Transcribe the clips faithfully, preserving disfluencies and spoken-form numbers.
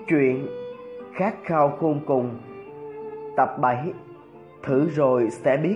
Truyện Khát khao khôn cùng, tập bảy. Thử rồi sẽ biết.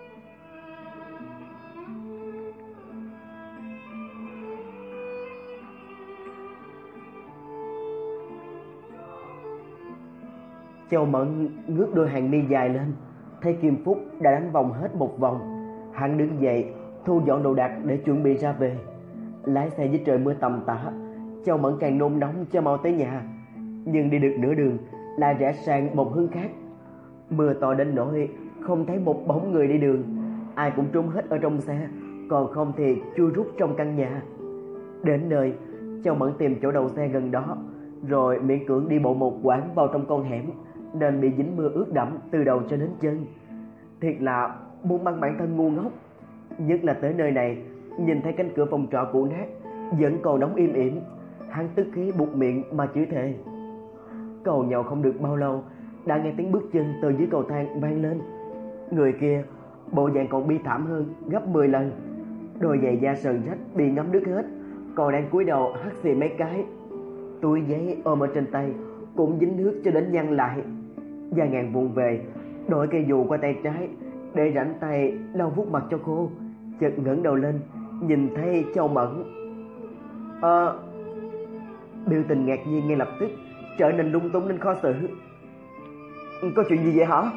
Châu Mẫn ngước đôi hàng mi dài lên, thấy Kim Phúc đã đánh vòng hết một vòng. Hắn đứng dậy, thu dọn đồ đạc để chuẩn bị ra về. Lái xe dưới trời mưa tầm tã, Châu Mẫn càng nôn nóng cho mau tới nhà. Nhưng đi được nửa đường lại rẽ sang một hướng khác. Mưa to đến nỗi không thấy một bóng người đi đường, ai cũng trốn hết ở trong xe, còn không thì chui rút trong căn nhà. Đến nơi, Châu Mẫn tìm chỗ đậu xe gần đó, rồi miễn cưỡng đi bộ một quãng vào trong con hẻm, nên bị dính mưa ướt đẫm từ đầu cho đến chân. Thiệt là muốn mang bản thân ngu ngốc. Nhất là tới nơi này, nhìn thấy cánh cửa phòng trọ cũ nát vẫn còn đóng im ỉm, hắn tức khí buột miệng mà chửi thề. Cầu nhậu không được bao lâu, đã nghe tiếng bước chân từ dưới cầu thang vang lên. Người kia bộ dạng còn bi thảm hơn gấp mười lần. Đôi giày da sờn rách bị ngấm nước hết, còn đang cúi đầu hắt xì mấy cái. Túi giấy ôm ở trên tay cũng dính nước cho đến nhăn lại. Da Ngạn vụng về đổi cây dù qua tay trái để rảnh tay lau vuốt mặt cho khô, chợt ngẩng đầu lên nhìn thấy Châu Mẫn. Ờ biểu tình ngạc nhiên ngay lập tức trở nên lung tung nên khó xử. Có chuyện gì vậy hả?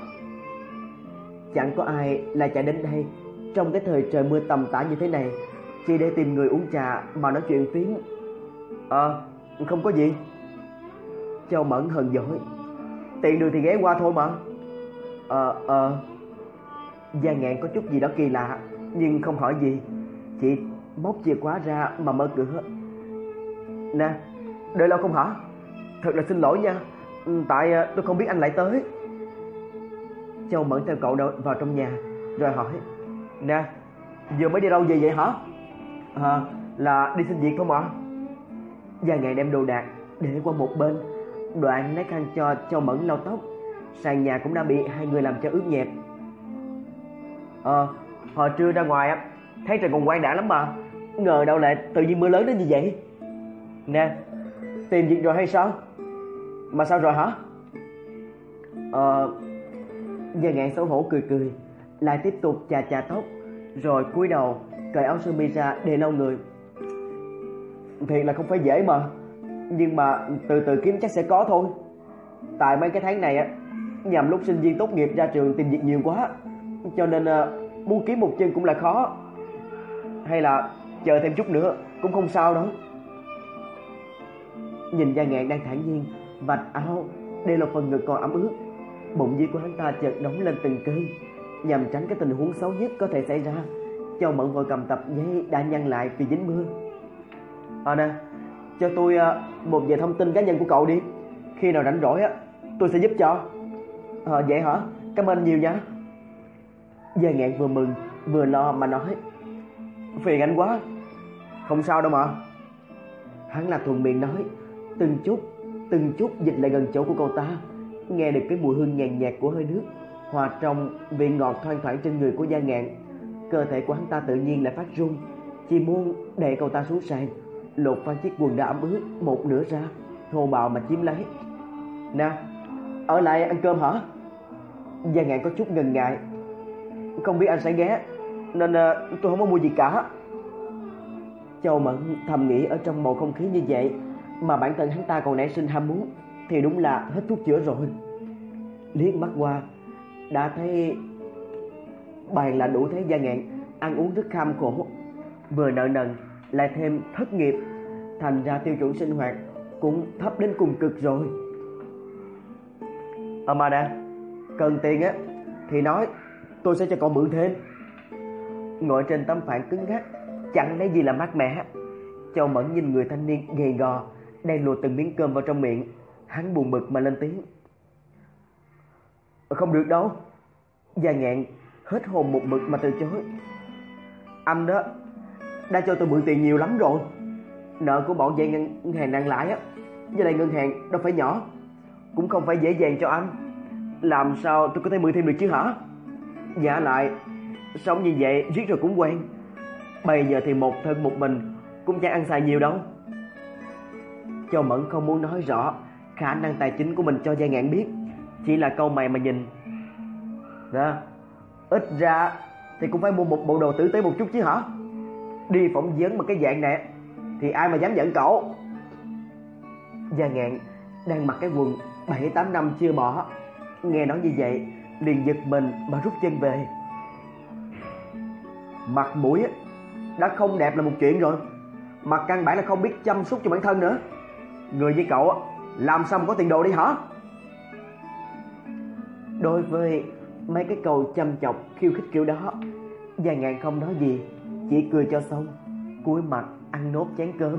Chẳng có ai lại chạy đến đây trong cái thời trời mưa tầm tã như thế này chỉ để tìm người uống trà mà nói chuyện phiếm. Ờ không có gì. Châu Mẫn hờn dỗi. Tiện đường thì ghé qua thôi mà. Ờ ờ Da Ngạn có chút gì đó kỳ lạ, nhưng không hỏi gì, chỉ móc chìa khóa ra mà mở cửa. Nè, đợi lâu không hả? Thật là xin lỗi nha, tại tôi không biết anh lại tới. Châu Mẫn theo cậu vào trong nhà rồi hỏi. Nè, vừa mới đi đâu về vậy hả? À, là đi xin việc thôi mà. Da Ngạn đem đồ đạc để qua một bên, đoạn lấy khăn cho Châu Mẫn lau tóc. Sàn nhà cũng đã bị hai người làm cho ướt nhẹp. Ờ, hồi trưa ra ngoài á, thấy trời còn quang đãng lắm mà, ngờ đâu lại tự nhiên mưa lớn đến như vậy. Nè, tìm việc rồi hay sao? Mà sao rồi hả? Ờ, Da Ngạn xấu hổ cười cười, lại tiếp tục chà chà tóc, rồi cúi đầu cởi áo sơ mi ra để lau người. Thiệt là không phải dễ mà, nhưng mà từ từ kiếm chắc sẽ có thôi. Tại mấy cái tháng này á, nhằm lúc sinh viên tốt nghiệp ra trường tìm việc nhiều quá, cho nên uh, muốn kiếm một chân cũng là khó. Hay là chờ thêm chút nữa cũng không sao đâu. Nhìn Da Ngạn đang thản nhiên vạch áo để lộ phần ngực còn ẩm ướt, bụng dưới của hắn ta chợt nóng lên từng cơn. Nhằm tránh cái tình huống xấu nhất có thể xảy ra, Châu Mẫn vội cầm tập giấy đã nhăn lại vì dính mưa. À nè, cho tôi uh, một vài thông tin cá nhân của cậu đi, khi nào rảnh rỗi á tôi sẽ giúp cho. À, vậy hả? Cảm ơn nhiều nha. Da Ngạn vừa mừng vừa lo mà nói. Phiền anh quá. Không sao đâu mà. Hắn là thuận miệng nói, từng chút từng chút dịch lại gần chỗ của cậu ta, nghe được cái mùi hương nhàn nhạt của hơi nước hòa trong vị ngọt thoang thoảng trên người của Da Ngạn. Cơ thể của hắn ta tự nhiên lại phát run, chỉ muốn đẩy cậu ta xuống sàn, lột phăng chiếc quần đã ẩm ướt một nửa ra, thô bạo mà chiếm lấy. Nè, ở lại ăn cơm hả? Da Ngạn có chút ngần ngại. Không biết anh sẽ ghé, nên uh, tôi không có mua gì cả. Châu Mẫn thầm nghĩ ở trong bầu không khí như vậy mà bản thân hắn ta còn nảy sinh ham muốn thì đúng là hết thuốc chữa rồi. Liếc mắt qua đã thấy bàn là đủ thấy Da Ngạn ăn uống rất kham khổ, vừa nợ nần lại thêm thất nghiệp, thành ra tiêu chuẩn sinh hoạt cũng thấp đến cùng cực rồi. Ờ mà nè, cần tiền á thì nói, tôi sẽ cho cậu mượn thêm. Ngồi trên tấm phản cứng ngắc chẳng lấy gì là mát mẻ, Châu Mẫn nhìn người thanh niên gầy gò đang luộc từng miếng cơm vào trong miệng, hắn buồn bực mà lên tiếng. Không được đâu. Da Ngạn hết hồn một mực mà từ chối. Anh đó đã cho tôi mượn tiền nhiều lắm rồi. Nợ của bọn dây ngân hàng nặng lãi á, với lại ngân hàng đâu phải nhỏ, cũng không phải dễ dàng cho anh. Làm sao tôi có thể mượn thêm được chứ hả? Giả lại sống như vậy riết rồi cũng quen. Bây giờ thì một thân một mình cũng chẳng ăn xài nhiều đâu. Châu Mẫn không muốn nói rõ khả năng tài chính của mình cho Gia Ngạn biết chỉ là câu mày mà nhìn. Đó, ít ra thì cũng phải mua một bộ đồ tử tế một chút chứ hả? Đi phỏng vấn mà cái dạng này thì ai mà dám giận cậu. Gia Ngạn đang mặc cái quần bảy tám năm chưa bỏ, nghe nói như vậy liền giật mình mà rút chân về. Mặt mũi đã không đẹp là một chuyện rồi, mà căn bản là không biết chăm sóc cho bản thân nữa. Người như cậu làm sao mà có tiền đồ đi hả? Đối với mấy cái câu chăm chọc khiêu khích kiểu đó, Gia Ngạn không nói gì, chỉ cười cho xong, cúi mặt ăn nốt chén cơm.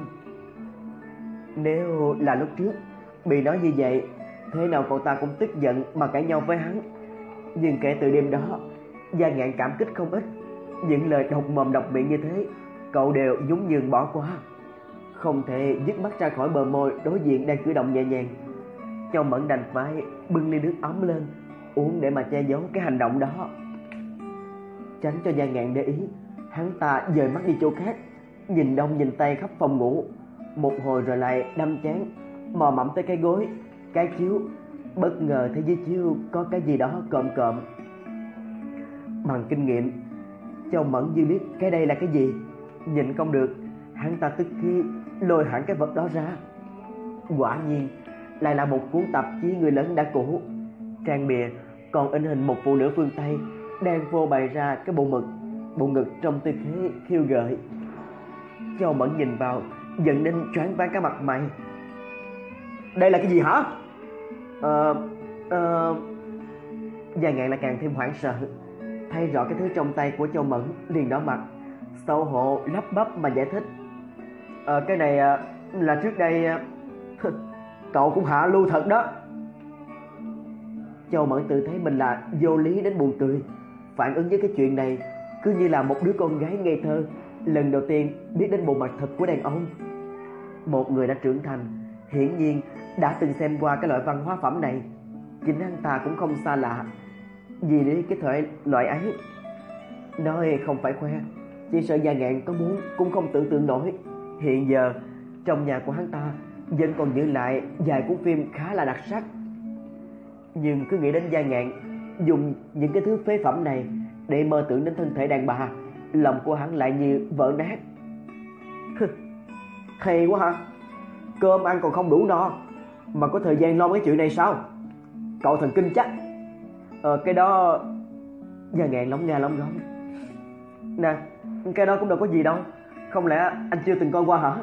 Nếu là lúc trước bị nói như vậy, thế nào cậu ta cũng tức giận mà cãi nhau với hắn. Nhưng kể từ đêm đó, Gia Ngạn cảm kích không ít. Những lời độc mồm độc miệng như thế cậu đều nhún nhường bỏ qua, không thể dứt mắt ra khỏi bờ môi đối diện đang cử động nhẹ nhàng. Châu Mẫn đành phải bưng ly nước ấm lên uống để mà che giấu cái hành động đó. Tránh cho Gia Ngạn để ý, hắn ta dời mắt đi chỗ khác, nhìn đông nhìn tây khắp phòng ngủ. Một hồi rồi lại đâm chán mò mẫm tới cái gối, cái chiếu, bất ngờ thấy dưới chiếu có cái gì đó cộm cộm. Bằng kinh nghiệm, Châu Mẫn như biết cái đây là cái gì, nhìn không được, hắn ta tức khí lôi hẳn cái vật đó ra. Quả nhiên lại là một cuốn tạp chí người lớn đã cũ. Trang bìa còn in hình một phụ nữ phương Tây đang phô bày ra cái bộ ngực, bộ ngực trong tư thế khiêu gợi. Châu Mẫn nhìn vào giận đến choáng váng cả mặt mày. Đây là cái gì hả? Ờ... Ờ... Gia Ngạn lại càng thêm hoảng sợ, thấy rõ cái thứ trong tay của Châu Mẫn liền đỏ mặt, xấu hổ lắp bắp mà giải thích. Ờ cái này là trước đây cậu cũng hạ lưu thật đó. Châu Mẫn tự thấy mình là vô lý đến buồn cười, phản ứng với cái chuyện này cứ như là một đứa con gái ngây thơ lần đầu tiên biết đến bộ mặt thật của đàn ông. Một người đã trưởng thành, hiển nhiên đã từng xem qua cái loại văn hóa phẩm này. Chính anh ta cũng không xa lạ vì đến cái thời loại ấy. Nói không phải khoe, chỉ sợ Gia Ngạn có muốn cũng không tưởng tượng nổi. Hiện giờ trong nhà của hắn ta vẫn còn giữ lại vài cuốn phim khá là đặc sắc. Nhưng cứ nghĩ đến Gia Ngạn dùng những cái thứ phế phẩm này để mơ tưởng đến thân thể đàn bà, lòng của hắn lại như vỡ nát. Hay quá hả? Cơm ăn còn không đủ no mà có thời gian lo cái chuyện này sao? Cậu thần kinh chắc. Ờ cái đó... Gia Ngạn lóng nga lóng ngóng. Nè, cái đó cũng đâu có gì đâu, không lẽ anh chưa từng coi qua hả?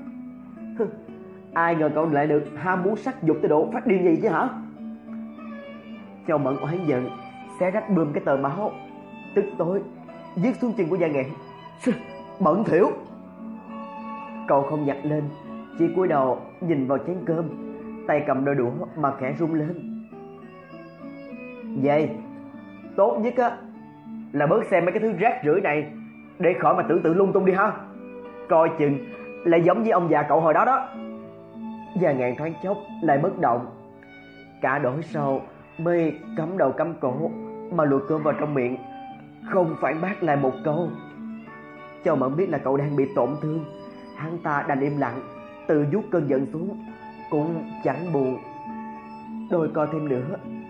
Ai ngờ cậu lại được ham muốn sắc dục tới độ phát điên gì chứ hả? Châu Mẫn oán giận xé rách bươm cái tờ báo, tức tối viết xuống chân của Gia Ngạn. Bẩn thỉu. Cậu không nhặt lên, chỉ cúi đầu nhìn vào chén cơm, tay cầm đôi đũa mà khẽ rung lên. Vậy tốt nhất á là bớt xem mấy cái thứ rác rưởi này để khỏi mà tưởng tượng lung tung đi ha. Coi chừng lại giống với ông già cậu hồi đó đó. Gia Ngạn thoáng chốc lại bất động, cả đổi sau mới cắm đầu cắm cổ mà lùi cơm vào trong miệng, không phản bác lại một câu. Châu Mẫn biết là cậu đang bị tổn thương, hắn ta đành im lặng, tự vuốt cơn giận xuống, cũng chẳng buồn đôi co thêm nữa.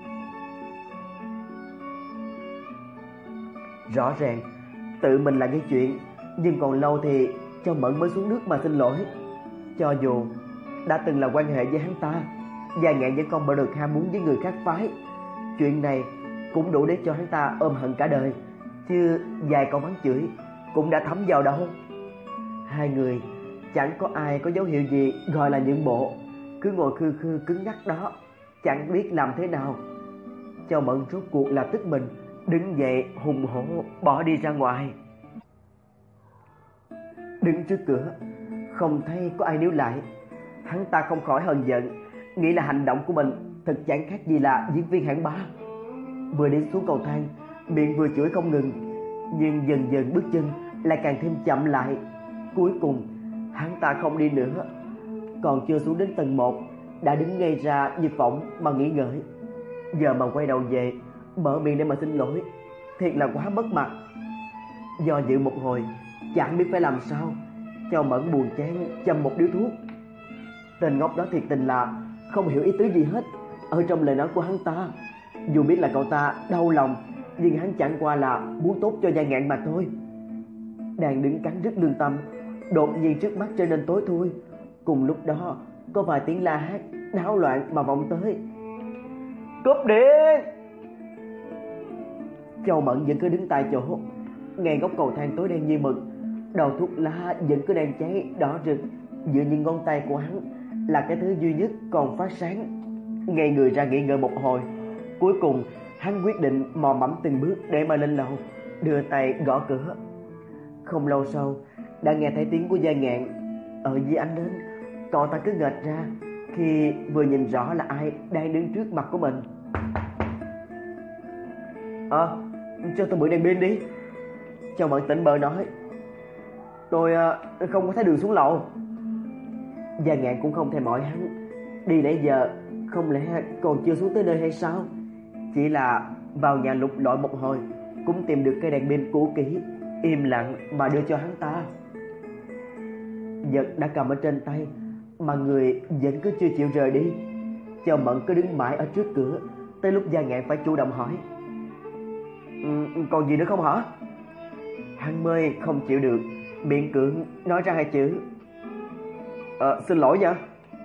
Rõ ràng tự mình là gây chuyện, nhưng còn lâu thì Châu Mẫn mới xuống nước mà xin lỗi. Cho dù đã từng là quan hệ với hắn ta, Gia Ngạn vẫn không bỏ được ham muốn với người khác phái. Chuyện này cũng đủ để cho hắn ta ôm hận cả đời, chứ vài câu mắng chửi cũng đã thấm vào đâu. Hai người chẳng có ai có dấu hiệu gì gọi là nhượng bộ, cứ ngồi khư khư cứng nhắc đó, chẳng biết làm thế nào. Châu Mẫn rốt cuộc là tức mình, đứng dậy hùng hổ bỏ đi ra ngoài. Đứng trước cửa không thấy có ai níu lại, hắn ta không khỏi hờn giận, nghĩ là hành động của mình thật chẳng khác gì là diễn viên hạng ba. Vừa đi xuống cầu thang, miệng vừa chửi không ngừng, nhưng dần dần bước chân lại càng thêm chậm lại. Cuối cùng hắn ta không đi nữa, còn chưa xuống đến tầng một đã đứng ngay ra như phỏng mà nghĩ ngợi. Giờ mà quay đầu về mở miệng để mà xin lỗi, thiệt là quá mất mặt. Do dự một hồi chẳng biết phải làm sao, Châu Mẫn buồn chán châm một điếu thuốc. Tên ngốc đó thiệt tình là không hiểu ý tứ gì hết ở trong lời nói của hắn ta. Dù biết là cậu ta đau lòng, nhưng hắn chẳng qua là muốn tốt cho Gia Ngạn mà thôi. Đang đứng cắn rứt lương tâm, đột nhiên trước mắt trở nên tối thui. Cùng lúc đó có vài tiếng la hét náo loạn mà vọng tới. Cúp điện! Châu Mẫn vẫn cứ đứng tại chỗ, ngay góc cầu thang tối đen như mực. Đầu thuốc lá vẫn cứ đang cháy đỏ rực giữa những ngón tay của hắn, là cái thứ duy nhất còn phát sáng. Ngay người ra nghỉ ngơi một hồi, cuối cùng hắn quyết định mò mẫm từng bước để mà lên lầu, đưa tay gõ cửa. Không lâu sau đã nghe thấy tiếng của Gia Ngạn. Ở dưới ánh nến, cậu ta cứ nghệch ra khi vừa nhìn rõ là ai đang đứng trước mặt của mình. Ờ, à, cho tôi mượn đèn pin đi. Châu Mẫn tỉnh bơ nói. Tôi uh, không có thấy đường xuống lầu. Gia Ngạn cũng không thèm hỏi hắn. Đi nãy giờ không lẽ còn chưa xuống tới nơi hay sao? Chỉ là vào nhà lục lọi một hồi cũng tìm được cây đèn pin cũ kỹ, im lặng mà đưa cho hắn ta. Vật đã cầm ở trên tay mà người vẫn cứ chưa chịu rời đi. Châu Mẫn cứ đứng mãi ở trước cửa, tới lúc Gia Ngạn phải chủ động hỏi. Ừ, còn gì nữa không hả? Hắn mới không chịu được, miệng cưỡng nói ra hai chữ. Ờ, xin lỗi nha.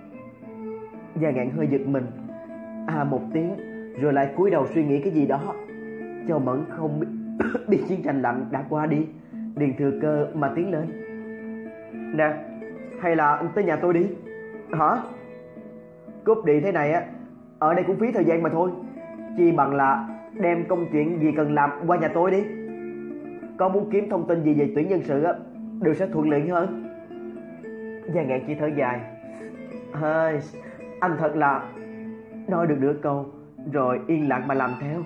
Gia Ngạn hơi giật mình, à một tiếng, rồi lại cúi đầu suy nghĩ cái gì đó. Châu Mẫn không biết, biết chiến tranh lạnh đã qua đi, liền thừa cơ mà tiến lên. Nè, hay là tới nhà tôi đi. Hả? Cúp điện thế này á, ở đây cũng phí thời gian mà thôi. Chi bằng là đem công chuyện gì cần làm qua nhà tôi đi. Có muốn kiếm thông tin gì về tuyển nhân sự á, đều sẽ thuận lợi hơn. Gia Ngạn chỉ thở dài. Hơi, anh thật là... Nói được nửa câu rồi yên lặng mà làm theo.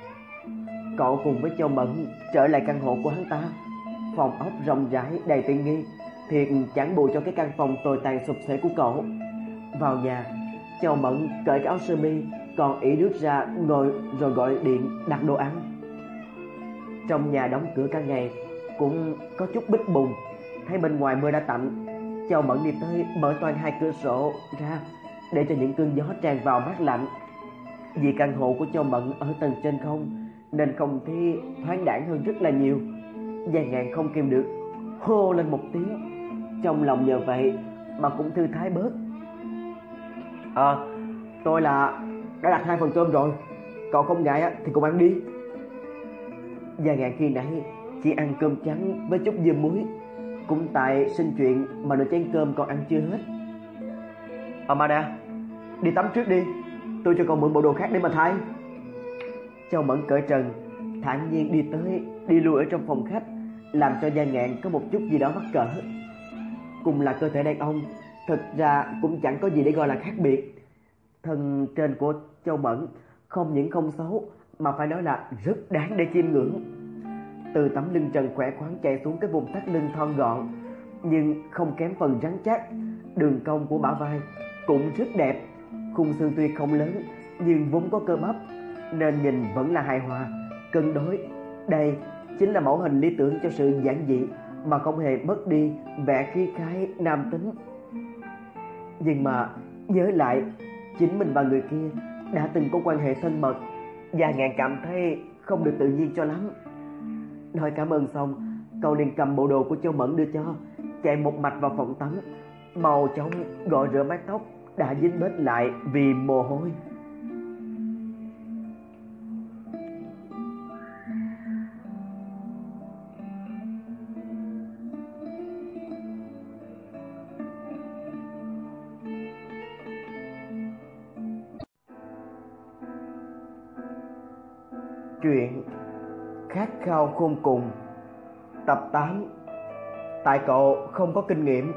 Cậu cùng với Châu Mẫn trở lại căn hộ của hắn ta. Phòng ốc rộng rãi đầy tiện nghi, thiệt chẳng bù cho cái căn phòng tồi tàn sụp xệ của cậu. Vào nhà, Châu Mẫn cởi cái áo sơ mi, còn ỉ nước ra ngồi rồi gọi điện đặt đồ ăn. Trong nhà đóng cửa cả ngày, cũng có chút bít bùng. Thấy bên ngoài mưa đã tạnh, Châu Mẫn đi tới mở toang hai cửa sổ ra để cho những cơn gió tràn vào mát lạnh. Vì căn hộ của Châu Mẫn ở tầng trên không nên không khí thoáng đãng hơn rất là nhiều. Gia Ngạn không kìm được hô lên một tiếng, trong lòng nhờ vậy mà cũng thư thái bớt. Ờ, à, tôi là đã đặt hai phần cơm rồi, cậu không ngại thì cùng ăn đi. Gia Ngạn khi nãy chỉ ăn cơm trắng với chút dưa muối, cũng tại sinh chuyện mà nồi chén cơm còn ăn chưa hết. Amanda, đi tắm trước đi, tôi cho cậu mượn bộ đồ khác để mà thay. Châu Mẫn cởi trần, thản nhiên đi tới đi lui ở trong phòng khách, làm cho Gia Ngạn có một chút gì đó mắc cỡ. Cùng là cơ thể đàn ông, thực ra cũng chẳng có gì để gọi là khác biệt. Thân trên của Châu Mẫn không những không xấu mà phải nói là rất đáng để chiêm ngưỡng. Từ tấm lưng trần khỏe khoắn chạy xuống cái vùng thắt lưng thon gọn nhưng không kém phần rắn chắc. Đường cong của bả vai cũng rất đẹp. Khung xương tuy không lớn nhưng vốn có cơ bắp nên nhìn vẫn là hài hòa, cân đối. Đây chính là mẫu hình lý tưởng cho sự giản dị mà không hề mất đi vẻ khí khái nam tính. Nhưng mà nhớ lại chính mình và người kia đã từng có quan hệ thân mật, Gia Ngạn cảm thấy không được tự nhiên cho lắm. Nói cảm ơn xong, cậu liền cầm bộ đồ của Châu Mẫn đưa cho, chạy một mạch vào phòng tắm, mau chóng gội rửa mái tóc đã dính bết lại vì mồ hôi. Chuyện Khát khao khôn cùng, tập tám. Tại cậu không có kinh nghiệm.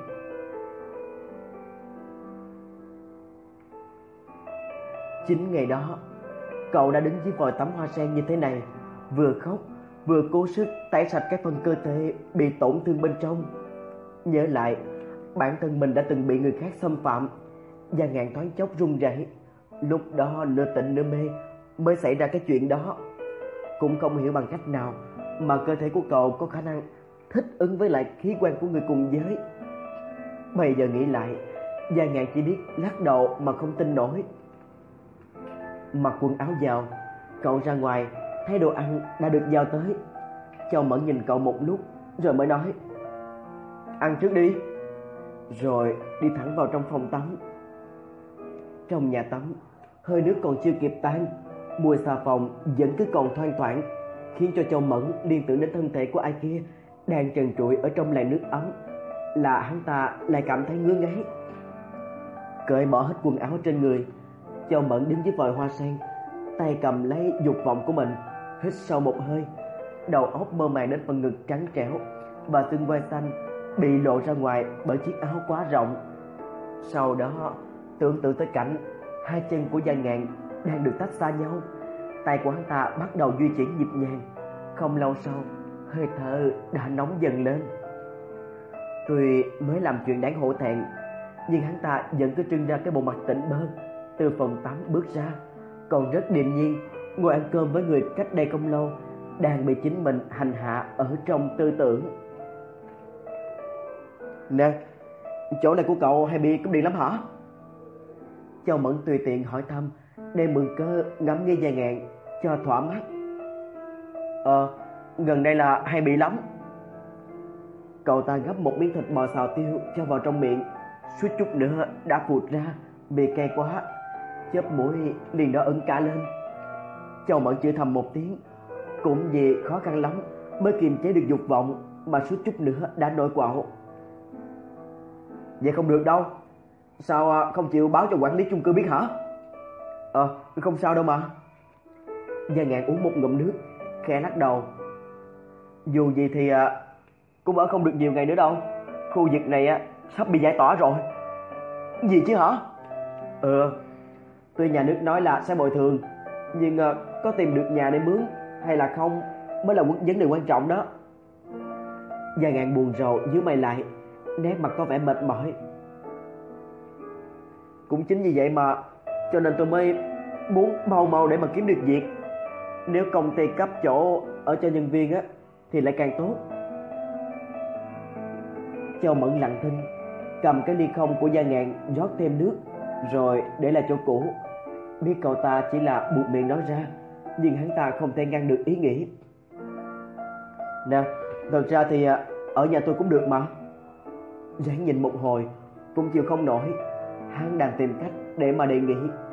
Chính ngày đó, cậu đã đứng dưới vòi tắm hoa sen như thế này, vừa khóc vừa cố sức tẩy sạch các phần cơ thể bị tổn thương bên trong. Nhớ lại bản thân mình đã từng bị người khác xâm phạm, Gia Ngạn thoáng chốc run rẩy. Lúc đó nửa tỉnh nửa mê mới xảy ra cái chuyện đó. Cũng không hiểu bằng cách nào mà cơ thể của cậu có khả năng thích ứng với lại khí quan của người cùng giới. Bây giờ nghĩ lại, Gia Ngạn chỉ biết lắc đầu mà không tin nổi. Mặc quần áo vào, cậu ra ngoài thấy đồ ăn đã được giao tới. Châu Mẫn nhìn cậu một lúc rồi mới nói: ăn trước đi. Rồi đi thẳng vào trong phòng tắm. Trong nhà tắm, hơi nước còn chưa kịp tan, mùi xà phòng vẫn cứ còn thoang thoảng, khiến cho Châu Mẫn liên tưởng đến thân thể của ai kia đang trần trụi ở trong làn nước ấm, là hắn ta lại cảm thấy ngứa ngáy. Cởi bỏ hết quần áo trên người, Châu Mẫn đứng dưới vòi hoa sen, tay cầm lấy dục vọng của mình, hít sâu một hơi. Đầu óc mơ màng đến phần ngực trắng trẻo và xương vai xanh bị lộ ra ngoài bởi chiếc áo quá rộng. Sau đó tưởng tượng tới cảnh hai chân của Gia Ngạn đang được tách xa nhau, tay của hắn ta bắt đầu di chuyển nhịp nhàng. Không lâu sau, hơi thở đã nóng dần lên. Tuy mới làm chuyện đáng hổ thẹn, nhưng hắn ta vẫn cứ trưng ra cái bộ mặt tỉnh bơ từ phòng tắm bước ra, còn rất điềm nhiên ngồi ăn cơm với người cách đây không lâu đang bị chính mình hành hạ ở trong tư tưởng. Nè, chỗ này của cậu hay bị cúp điện lắm hả? Châu Mẫn tùy tiện hỏi thăm, để mượn cớ ngắm nghía Gia Ngạn cho thỏa mắt. Ờ, gần đây là hay bị lắm. Cậu ta gắp một miếng thịt bò xào tiêu cho vào trong miệng, suýt chút nữa đã phụt ra vì cay quá, chớp mũi liền đỏ ửng cả lên. Châu Mẫn chửi thầm một tiếng, cũng vì khó khăn lắm mới kiềm chế được dục vọng mà suýt chút nữa đã nổi quạo. Vậy không được đâu. Sao không chịu báo cho quản lý chung cư biết hả? Ờ, không sao đâu mà. Gia Ngạn uống một ngụm nước, khẽ lắc đầu. Dù gì thì cũng ở không được nhiều ngày nữa đâu. Khu vực này sắp bị giải tỏa rồi. Gì chứ hả? Ừ, tuy nhà nước nói là sẽ bồi thường, nhưng có tìm được nhà để mướn hay là không mới là vấn đề quan trọng đó. Gia Ngạn buồn rầu nhíu mày lại, nét mặt có vẻ mệt mỏi. Cũng chính vì vậy mà cho nên tôi mới muốn mau mau để mà kiếm được việc. Nếu công ty cấp chỗ ở cho nhân viên á thì lại càng tốt. Châu Mẫn lặng thinh, cầm cái ly không của Gia Ngạn rót thêm nước rồi để lại chỗ cũ. Biết cậu ta chỉ là buộc miệng nói ra, nhưng hắn ta không thể ngăn được ý nghĩ. Nè, thật ra thì ở nhà tôi cũng được mà. Ráng nhìn một hồi cũng chịu không nổi, hắn đang tìm cách để mà đề nghị.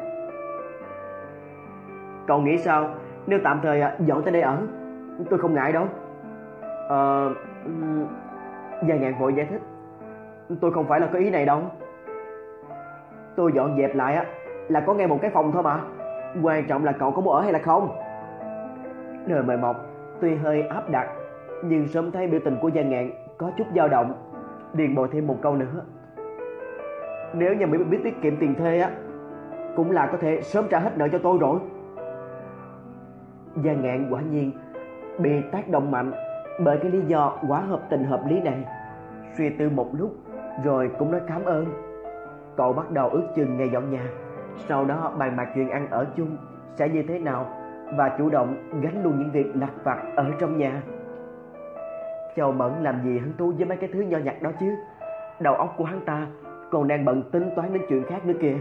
Cậu nghĩ sao nếu tạm thời dọn tới đây ở? Tôi không ngại đâu. Ờ... Gia Ngạn vội giải thích. Tôi không phải là có ý này đâu. Tôi dọn dẹp lại á là có ngay một cái phòng thôi mà. Quan trọng là cậu có muốn ở hay là không. Lời mời mọc tuy hơi áp đặt, nhưng sớm thấy biểu tình của Gia Ngạn có chút dao động, liền bồi thêm một câu nữa. Nếu nhà Mỹ biết tiết kiệm tiền thuê á, cũng là có thể sớm trả hết nợ cho tôi rồi. Gia Ngạn quả nhiên bị tác động mạnh bởi cái lý do quá hợp tình hợp lý này. Suy tư một lúc rồi cũng nói cảm ơn. Cậu bắt đầu ước chừng ngày dọn nhà, sau đó bàn bạc chuyện ăn ở chung sẽ như thế nào, và chủ động gánh luôn những việc lặt vặt ở trong nhà. Châu Mẫn làm gì hứng thú với mấy cái thứ nho nhặt đó chứ. Đầu óc của hắn ta còn đang bận tính toán đến chuyện khác nữa kìa.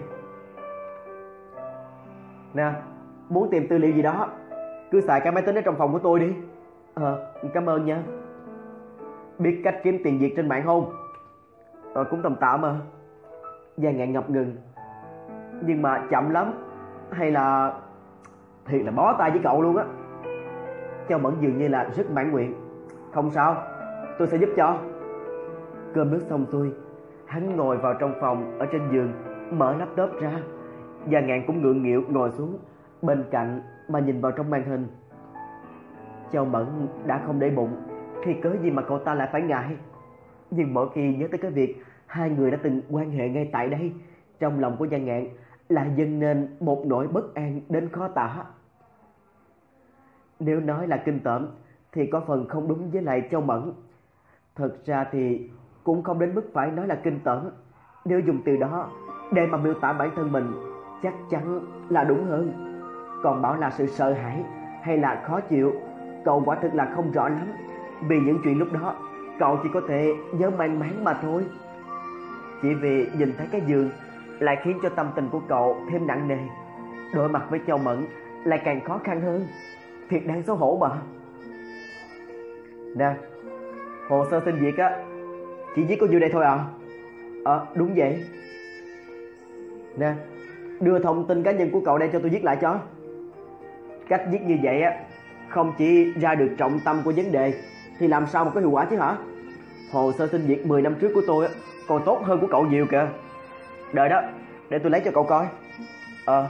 Nè, muốn tìm tư liệu gì đó cứ xài cái máy tính ở trong phòng của tôi đi. Ờ, cảm ơn nha. Biết cách kiếm tiền Việt trên mạng không? Ờ, cũng tầm tạm mà. Gia Ngạn ngập ngừng. Nhưng mà chậm lắm. Hay là... Thiệt là bó tay với cậu luôn á. Châu Mẫn dường như là rất mãn nguyện. Không sao, tôi sẽ giúp cho. Cơm nước xong xuôi, hắn ngồi vào trong phòng ở trên giường, mở laptop ra. Gia Ngạn cũng ngượng nghịu ngồi xuống bên cạnh mà nhìn vào trong màn hình. Châu Mẫn đã không để bụng, thì cớ gì mà cậu ta lại phải ngại. Nhưng mỗi khi nhớ tới cái việc hai người đã từng quan hệ ngay tại đây, trong lòng của Gia Ngạn lại dâng lên một nỗi bất an đến khó tả. Nếu nói là kinh tởm thì có phần không đúng với lại Châu Mẫn. Thật ra thì cũng không đến mức phải nói là kinh tởm. Nếu dùng từ đó để mà miêu tả bản thân mình chắc chắn là đúng hơn. Còn bảo là sự sợ hãi hay là khó chịu, cậu quả thực là không rõ lắm. Vì những chuyện lúc đó cậu chỉ có thể nhớ mang máng mà thôi. chỉ vì nhìn thấy cái giường lại khiến cho tâm tình của cậu thêm nặng nề. Đối mặt với Châu Mẫn lại càng khó khăn hơn. Thiệt đáng xấu hổ mà. Nè, hồ sơ xin việc á, chỉ viết có nhiêu đây thôi à? Ờ, đúng vậy. Nè, đưa thông tin cá nhân của cậu đây cho tôi viết lại cho. Cách viết như vậy á, không chỉ ra được trọng tâm của vấn đề thì làm sao mà có hiệu quả chứ hả? Hồ sơ xin việc mười năm trước của tôi á còn tốt hơn của cậu nhiều kìa. Đợi đó, để tôi lấy cho cậu coi. Ờ.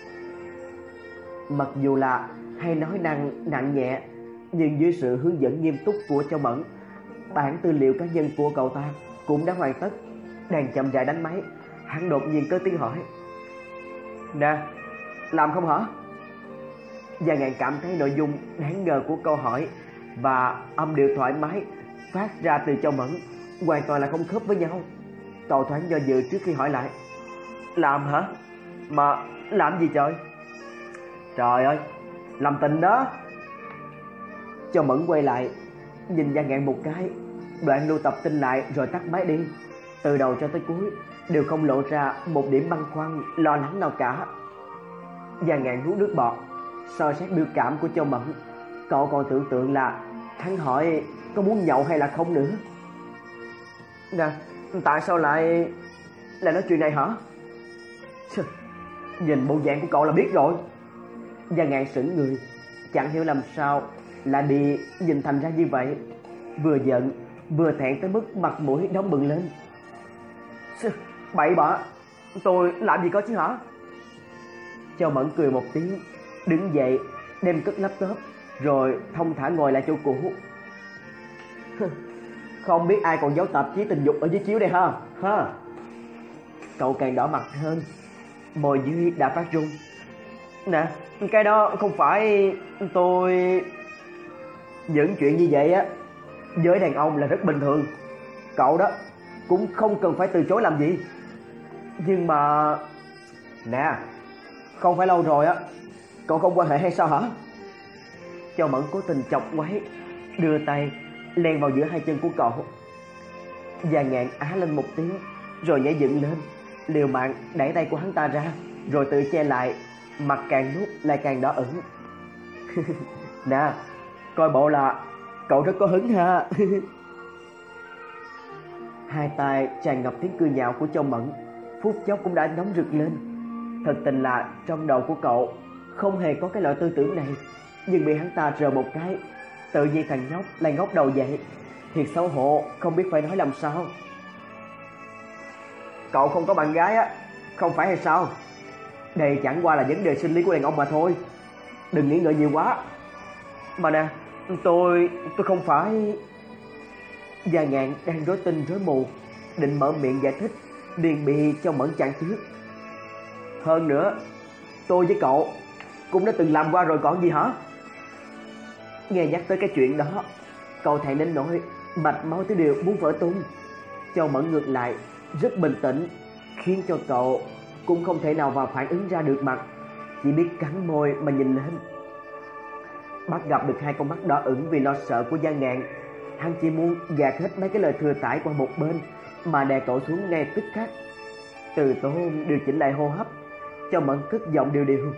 Mặc dù là hay nói năng nặng nhẹ, nhưng dưới sự hướng dẫn nghiêm túc của Châu Mẫn, bản tư liệu cá nhân của cậu ta cũng đã hoàn tất. Đang chậm rãi đánh máy, hắn đột nhiên có tiếng hỏi. Nè, làm không hả? Gia Ngạn cảm thấy nội dung đáng ngờ của câu hỏi và âm điệu thoải mái phát ra từ Châu Mẫn hoàn toàn là không khớp với nhau. Cậu thoáng do dự trước khi hỏi lại. Làm hả? Mà làm gì trời? Trời ơi, làm tình đó. Châu Mẫn quay lại nhìn Gia Ngạn một cái, đoạn lưu tập tin lại rồi tắt máy đi. Từ đầu cho tới cuối đều không lộ ra một điểm băn khoăn lo lắng nào cả. Gia Ngạn nuốt nước bọt, soi xét biểu cảm của Châu Mẫn. Cậu còn tưởng tượng là hắn hỏi có muốn nhậu hay là không nữa. Nè, tại sao lại lại nói chuyện này hả? Nhìn bộ dạng của cậu là biết rồi. Gia Ngạn sững người, chẳng hiểu làm sao là đi nhìn thành ra như vậy. Vừa giận vừa thẹn tới mức mặt mũi nóng bừng lên. Bậy bạ, tôi làm gì có chứ hả? Châu Mẫn cười một tiếng, đứng dậy đem cất laptop rồi thông thả ngồi lại chỗ cũ. Không biết ai còn giấu tạp chí tình dục ở dưới chiếu đây ha? Ha. Cậu càng đỏ mặt hơn, môi dưới đã phát run. Nè, cái đó không phải tôi... Những chuyện như vậy á, với đàn ông là rất bình thường. Cậu đó cũng không cần phải từ chối làm gì. Nhưng mà... Nè, không phải lâu rồi á, cậu không quan hệ hay sao hả? Châu Mẫn cố tình chọc ngoáy, đưa tay len vào giữa hai chân của cậu. Gia Ngạn á lên một tiếng rồi nhảy dựng lên, liều mạng đẩy tay của hắn ta ra, rồi tự che lại, mặt càng lúc lại càng đỏ ửng. Nè, coi bộ là cậu rất có hứng ha. Hai tay tràn ngập tiếng cười nhạo của Châu Mẫn, phút chốc cũng đã nóng rực lên. Thật tình là trong đầu của cậu không hề có cái loại tư tưởng này, nhưng bị hắn ta rờ một cái, tự nhiên thằng nhóc lại ngóc đầu dậy. Thiệt xấu hổ, không biết phải nói làm sao. Cậu không có bạn gái á, không phải hay sao? Đây chẳng qua là vấn đề sinh lý của đàn ông mà thôi. Đừng nghĩ ngợi nhiều quá. Mà nè, tôi... tôi không phải... Gia Ngạn đang rối tinh rối mù, định mở miệng giải thích, liền bị Châu Mẫn chặn trước. Hơn nữa, tôi với cậu cũng đã từng làm qua rồi còn gì hả? Nghe nhắc tới cái chuyện đó, cậu thẹn đến nỗi mạch máu tới đều muốn vỡ tung. Châu Mẫn ngược lại rất bình tĩnh, khiến cho cậu cũng không thể nào vào phản ứng ra được mặt, chỉ biết cắn môi mà nhìn lên. Bắt gặp được hai con mắt đỏ ửng vì lo sợ của Gia Ngạn, hắn chỉ muốn gạt hết mấy cái lời thừa thãi qua một bên mà đè cậu xuống ngay tức khắc. Từ tốn điều chỉnh lại hô hấp, Châu Mẫn cất giọng điều điều.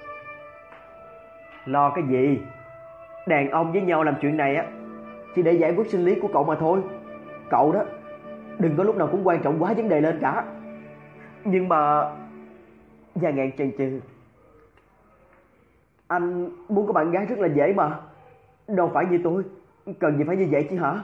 Lo cái gì? Đàn ông với nhau làm chuyện này á chỉ để giải quyết sinh lý của cậu mà thôi. Cậu đó đừng có lúc nào cũng quan trọng quá vấn đề lên cả. Nhưng mà... Gia Ngạn chần chừ. Anh muốn có bạn gái rất là dễ mà, đâu phải như tôi cần gì phải như vậy chứ hả?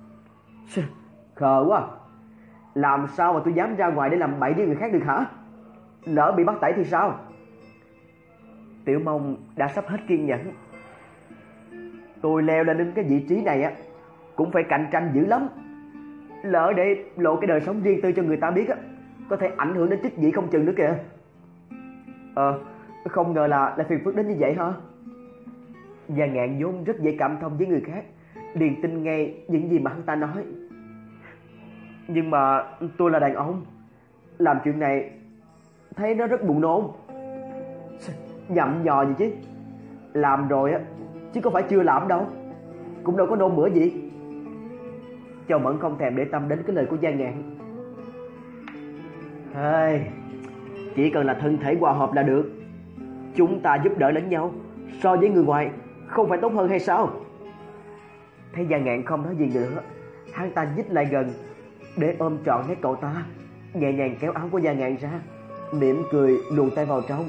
Khờ quá. Làm sao mà tôi dám ra ngoài để làm bậy với người khác được hả? Lỡ bị bắt tẩy thì sao? Tiểu Mông đã sắp hết kiên nhẫn. Tôi leo lên đến cái vị trí này á cũng phải cạnh tranh dữ lắm. Lỡ để lộ cái đời sống riêng tư cho người ta biết á, có thể ảnh hưởng đến chức vị không chừng nữa kìa. Ờ, không ngờ là lại phiền phức đến như vậy hả? Gia Ngạn vốn rất dễ cảm thông với người khác, liền tin ngay những gì mà hắn ta nói. Nhưng mà tôi là đàn ông, làm chuyện này thấy nó rất buồn nôn. Nhậm nhò gì chứ? Làm rồi á, chứ có phải chưa làm đâu, cũng đâu có nôn mửa gì. Châu Mẫn không thèm để tâm đến cái lời của Gia Ngạn. Hey, chỉ cần là thân thể hòa hợp là được. Chúng ta giúp đỡ lẫn nhau, so với người ngoài không phải tốt hơn hay sao? Thấy Gia Ngạn không nói gì nữa, hắn ta nhích lại gần để ôm trọn lấy cậu ta, nhẹ nhàng kéo áo của Gia Ngạn ra, mỉm cười luồn tay vào trong.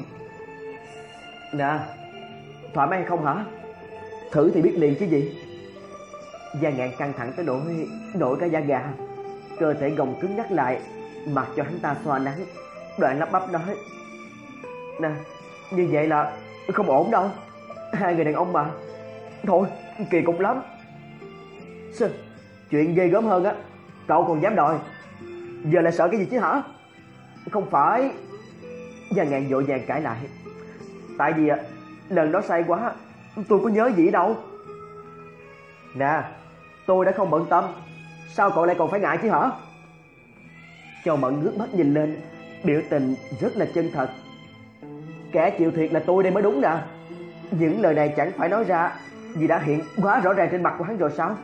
Nè, thoải mái hay không hả? Thử thì biết liền chứ gì. Gia Ngạn căng thẳng tới nỗi nổi cả da gà, cơ thể gồng cứng nhắc lại, mặc cho hắn ta xoa nắng, đoạn lắp bắp nói: Nè, như vậy là không ổn đâu. Hai người đàn ông mà. Thôi, kỳ cục lắm. Sao? Chuyện ghê gớm hơn á, cậu còn dám đòi. Giờ lại sợ cái gì chứ hả? Không phải. Gia Ngạn vội vàng cãi lại: Tại vì lần đó say quá, tôi có nhớ gì đâu. Nè, tôi đã không bận tâm, sao cậu lại còn phải ngại chứ hả? Châu Mẫn ngước mắt nhìn lên, biểu tình rất là chân thật. Kẻ chịu thiệt là tôi đây mới đúng nè. Những lời này chẳng phải nói ra vì đã hiện quá rõ ràng trên mặt của hắn rồi sao?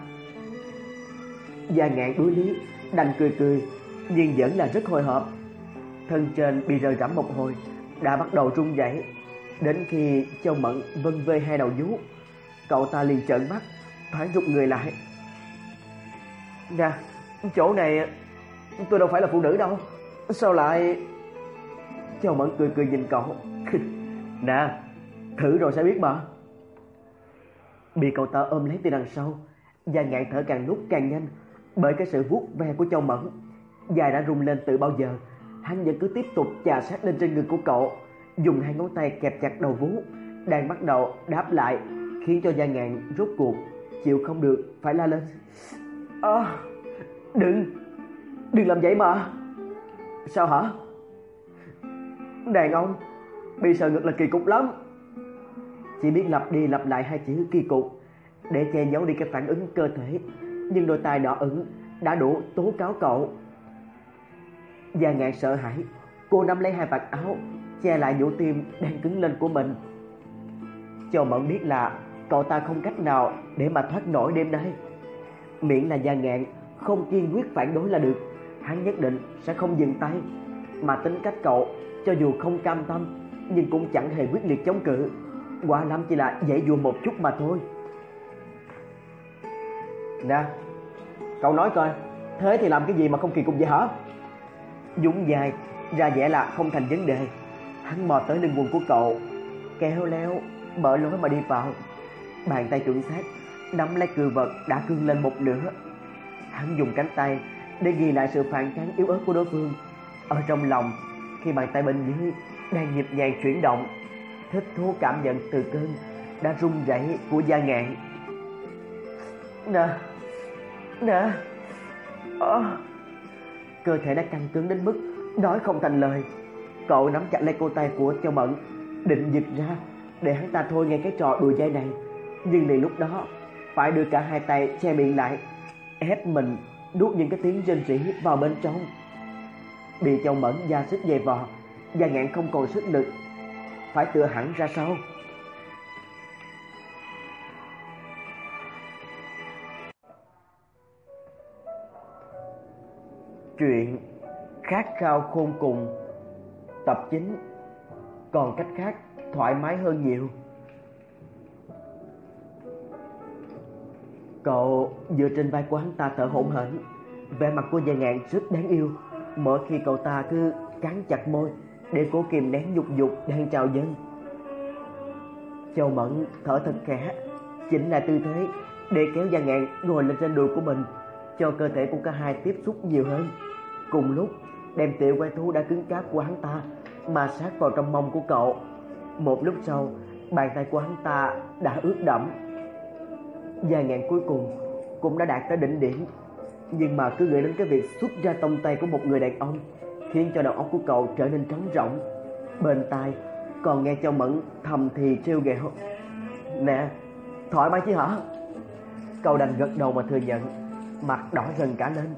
Gia Ngạn đối lý, đành cười cười, nhưng vẫn là rất hồi hộp. Thân trên bị rời rẫm một hồi, đã bắt đầu run rẩy. Đến khi Châu Mẫn vân vê hai đầu vú, cậu ta liền trợn mắt, thoáng rụt người lại. Nè, chỗ này tôi đâu phải là phụ nữ đâu, sao lại... Châu Mẫn cười cười nhìn cậu. Nè, thử rồi sẽ biết mà. Bị cậu ta ôm lấy từ đằng sau, Gia Ngạn thở càng lúc càng nhanh, bởi cái sự vuốt ve của Châu Mẫn. Dài đã rung lên từ bao giờ, hắn vẫn cứ tiếp tục chà sát lên trên ngực của cậu, dùng hai ngón tay kẹp chặt đầu vú, đang bắt đầu đáp lại, khiến cho Gia Ngạn rốt cuộc chịu không được phải la lên: À, đừng, đừng làm vậy mà. Sao hả? Đàn ông bị sờ ngực là kỳ cục lắm. Chỉ biết lặp đi lặp lại hai chữ kỳ cục để che giấu đi cái phản ứng cơ thể, nhưng đôi tai đỏ ửng đã đủ tố cáo cậu. Gia Ngạn sợ hãi, cô nắm lấy hai vạt áo, che lại nhũ tim đang cứng lên của mình. Châu Mẫn biết là cậu ta không cách nào để mà thoát nổi đêm nay. Miễn là Gia Ngạn không kiên quyết phản đối là được, hắn nhất định sẽ không dừng tay. Mà tính cách cậu, cho dù không cam tâm, nhưng cũng chẳng hề quyết liệt chống cự, quả lắm chỉ là dãy dùa một chút mà thôi. Nè, cậu nói coi, thế thì làm cái gì mà không kỳ cục vậy hả? Dũng dài ra vẻ là không thành vấn đề. Hắn mò tới lưng quần của cậu, kéo léo mở lối mà đi vào. Bàn tay chuẩn xác nắm lấy cự vật đã cương lên một nửa. Hắn dùng cánh tay để ghi lại sự phản kháng yếu ớt của đối phương. Ở trong lòng, khi bàn tay bên dưới đang nhịp nhàng chuyển động, thích thú cảm nhận từ cơn đã run rẩy của Gia Ngạn. Nè, nè, à. Cơ thể đã căng cứng đến mức nói không thành lời. Cậu nắm chặt lấy cô tay của Châu Mẫn, định giật ra để hắn ta thôi nghe cái trò đùa dai này, nhưng liền lúc đó phải đưa cả hai tay che miệng lại, ép mình nuốt những cái tiếng rên rỉ vào bên trong. Bị Châu Mẫn ra sức dày vò, Gia Ngạn không còn sức lực, phải tựa hẳn ra sau. Chuyện Khát khao khôn cùng, tập chín. Còn cách khác thoải mái hơn nhiều. Cậu dựa trên vai của hắn ta thở hổn hển, vẻ mặt của Gia Ngạn rất đáng yêu. Mỗi khi cậu ta cứ cắn chặt môi để cố kìm nén nhục dục đang trào dâng. Châu Mẫn thở thật khẽ, chỉnh lại tư thế để kéo Gia Ngạn ngồi lên trên đùi của mình, cho cơ thể của cả hai tiếp xúc nhiều hơn. Cùng lúc đem tiểu quái thú đã cứng cáp của hắn ta mà sát vào trong mông của cậu. Một lúc sau, bàn tay của hắn ta đã ướt đẫm. Gia Ngạn cuối cùng cũng đã đạt tới đỉnh điểm, nhưng mà cứ gợi đến cái việc xuất ra tông tay của một người đàn ông, khiến cho đầu óc của cậu trở nên trống rỗng. Bên tai còn nghe Châu Mẫn thầm thì trêu ghẹo: Nè, thoải mái chứ hả? Cậu đành gật đầu mà thừa nhận, mặt đỏ dần cả lên.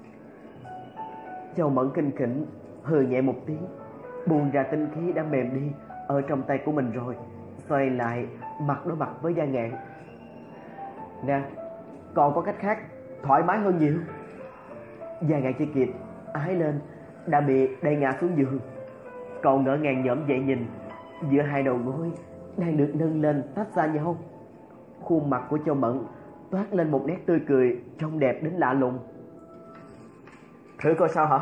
Châu Mẫn kinh khỉnh hừ nhẹ một tiếng, buông ra tinh khí đã mềm đi ở trong tay của mình rồi, xoay lại mặt đối mặt với Gia Ngạn. Nè, còn có cách khác thoải mái hơn nhiều. Gia Ngạn chỉ kịp ái lên đã bị đẩy ngã xuống giường. Cậu ngỡ ngàng nhõm dậy nhìn, giữa hai đầu gối đang được nâng lên tách xa nhau. Khuôn mặt của Châu Mẫn toát lên một nét tươi cười trông đẹp đến lạ lùng. Thử coi sao hả?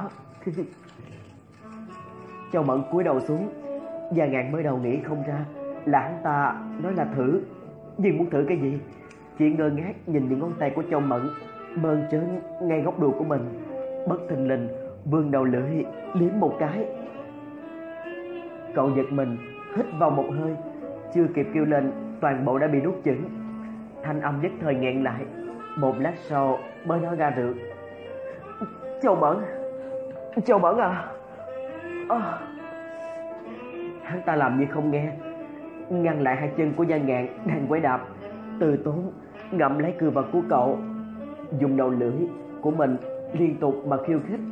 Châu Mẫn cúi đầu xuống. Gia Ngạn mới đầu nghĩ không ra là hắn ta nói là thử, nhưng muốn thử cái gì? Chỉ ngơ ngác nhìn những ngón tay của Châu Mẫn mơn trớn ngay góc đùi của mình, bất thình lình vươn đầu lưỡi liếm một cái. Cậu giật mình, hít vào một hơi, chưa kịp kêu lên toàn bộ đã bị nuốt chửng. Thanh âm nhất thời nghẹn lại, một lát sau mới nói ra được: Châu Mẫn, Châu Mẫn à, à. Hắn ta làm như không nghe, ngăn lại hai chân của Gia Ngạn đang quấy đạp, từ tốn ngậm lấy cư vật của cậu, dùng đầu lưỡi của mình liên tục mà khiêu khích.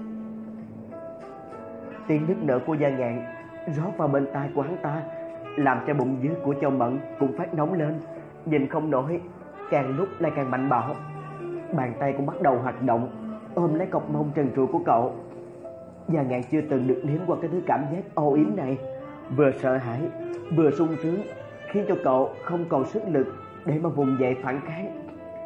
Tiếng nức nở của Gia Ngạn rót vào bên tai của hắn ta, làm cho bụng dưới của Châu Mẫn cũng phát nóng lên, nhìn không nổi, càng lúc lại càng mạnh bạo. Bàn tay cũng bắt đầu hoạt động, ôm lấy cọc mông trần trụi của cậu. Gia Ngạn chưa từng được nếm qua cái thứ cảm giác âu yếm này, vừa sợ hãi vừa sung sướng, khiến cho cậu không còn sức lực để mà vùng dậy phản kháng.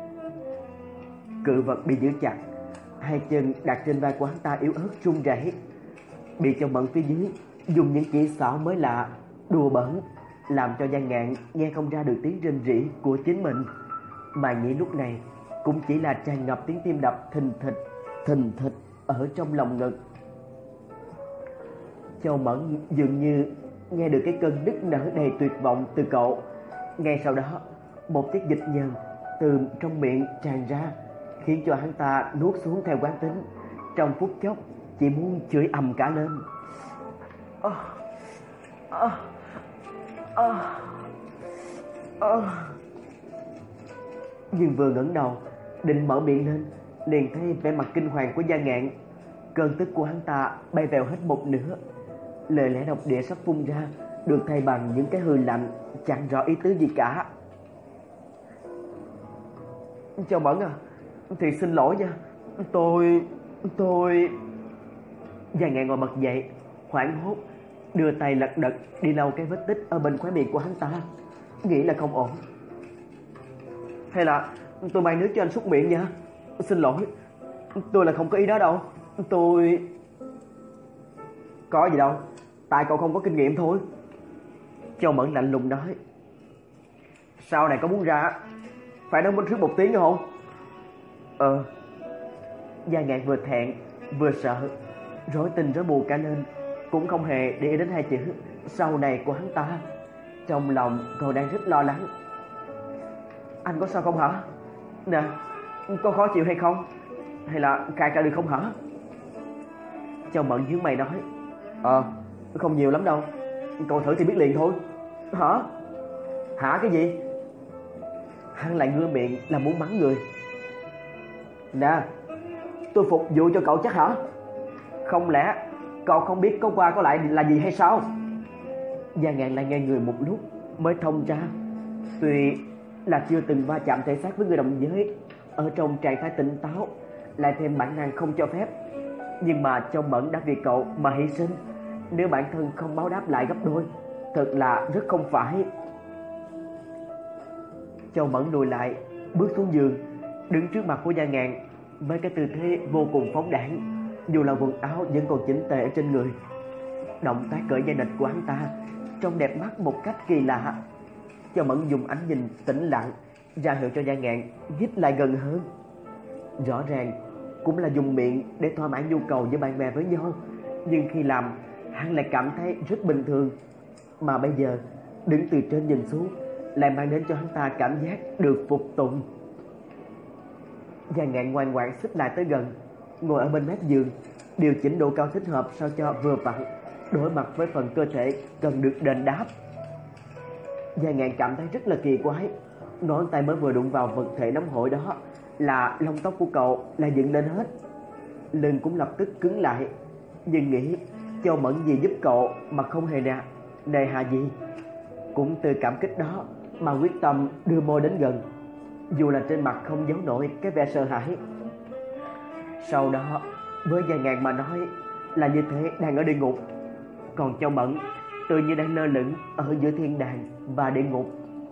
Cự vật bị giữ chặt, hai chân đặt trên vai của hắn ta yếu ớt run rẩy, bị Châu Mẫn phía dưới dùng những kỹ xảo mới lạ đùa bỡn, làm cho Gia Ngạn nghe không ra được tiếng rên rỉ của chính mình, mà nghĩ lúc này cũng chỉ là tràn ngập tiếng tim đập thình thịch thình thịch ở trong lòng ngực. Châu Mẫn dường như nghe được cái cơn nức nở đầy tuyệt vọng từ cậu. Ngay sau đó, một tiết dịch nhờn từ trong miệng tràn ra, khiến cho hắn ta nuốt xuống theo quán tính, trong phút chốc chỉ muốn chửi ầm cả lên. À, à, à, à. Nhưng vừa ngẩng đầu định mở miệng lên, liền thấy vẻ mặt kinh hoàng của Gia Ngạn. Cơn tức của hắn ta bay vèo hết một nửa, lời lẽ độc địa sắp phun ra được thay bằng những cái hừ lạnh chẳng rõ ý tứ gì cả. Châu Mẫn à, thì xin lỗi nha, tôi tôi Gia Ngạn ngồi bật dậy, hoảng hốt đưa tay lật đật đi lau cái vết tích ở bên khóe miệng của hắn ta, nghĩ là không ổn. Hay là tôi mang nước cho anh súc miệng nha. Xin lỗi, tôi là không có ý đó đâu. Tôi... Có gì đâu, tại cậu không có kinh nghiệm thôi. Châu Mẫn lạnh lùng nói. Sau này có muốn ra phải nói bên trước một tiếng nữa không? Ờ. Gia Ngạn vừa thẹn vừa sợ, rối tinh rối mù cả lên, cũng không hề để ý đến hai chữ sau này của hắn ta. Trong lòng cậu đang rất lo lắng. Anh có sao không hả? Nè, có khó chịu hay không? Hay là cài cả được không hả? Châu Mẫn nhướng mày nói. Ờ, không nhiều lắm đâu, cậu thử thì biết liền thôi. Hả? Hả cái gì? Hắn lại ngưa miệng là muốn mắng người. Nè, tôi phục vụ cho cậu chắc hả? Không lẽ cậu không biết có qua có lại là gì hay sao? Gia Ngạn lại nghe người một lúc mới thông ra. Tuy là chưa từng va chạm thể xác với người đồng giới, ở trong trạng thái tỉnh táo, lại thêm bản năng không cho phép, nhưng mà Châu Mẫn đã vì cậu mà hy sinh. Nếu bản thân không báo đáp lại gấp đôi, thật là rất không phải. Châu Mẫn lùi lại, bước xuống giường, đứng trước mặt của Gia Ngạn với cái tư thế vô cùng phóng đãng, dù là quần áo vẫn còn chỉnh tề ở trên người. Động tác cởi dây nịt của hắn ta trông đẹp mắt một cách kỳ lạ. Châu Mẫn dùng ánh nhìn tĩnh lặng ra hiệu cho Gia Ngạn nhích lại gần hơn. Rõ ràng cũng là dùng miệng để thỏa mãn nhu cầu giữa bạn bè với nhau, nhưng khi làm hắn lại cảm thấy rất bình thường, mà bây giờ đứng từ trên nhìn xuống lại mang đến cho hắn ta cảm giác được phục tùng. Gia Ngạn ngoan ngoãn xích lại tới gần, ngồi ở bên mép giường, điều chỉnh độ cao thích hợp sao cho vừa vặn đối mặt với phần cơ thể cần được đền đáp. Gia Ngạn cảm thấy rất là kỳ quái, ngón tay mới vừa đụng vào vật thể nóng hổi đó là lông tóc của cậu lại dựng lên hết, lưng cũng lập tức cứng lại, nhưng nghĩ Châu Mẫn gì giúp cậu mà không hề nè nề hà gì, cũng từ cảm kích đó mà quyết tâm đưa môi đến gần, dù là trên mặt không giấu nổi cái vẻ sợ hãi. Sau đó với Gia Ngạn mà nói, là như thế đang ở địa ngục, còn Châu Mẫn tự như đang lơ lửng ở giữa thiên đàng và địa ngục.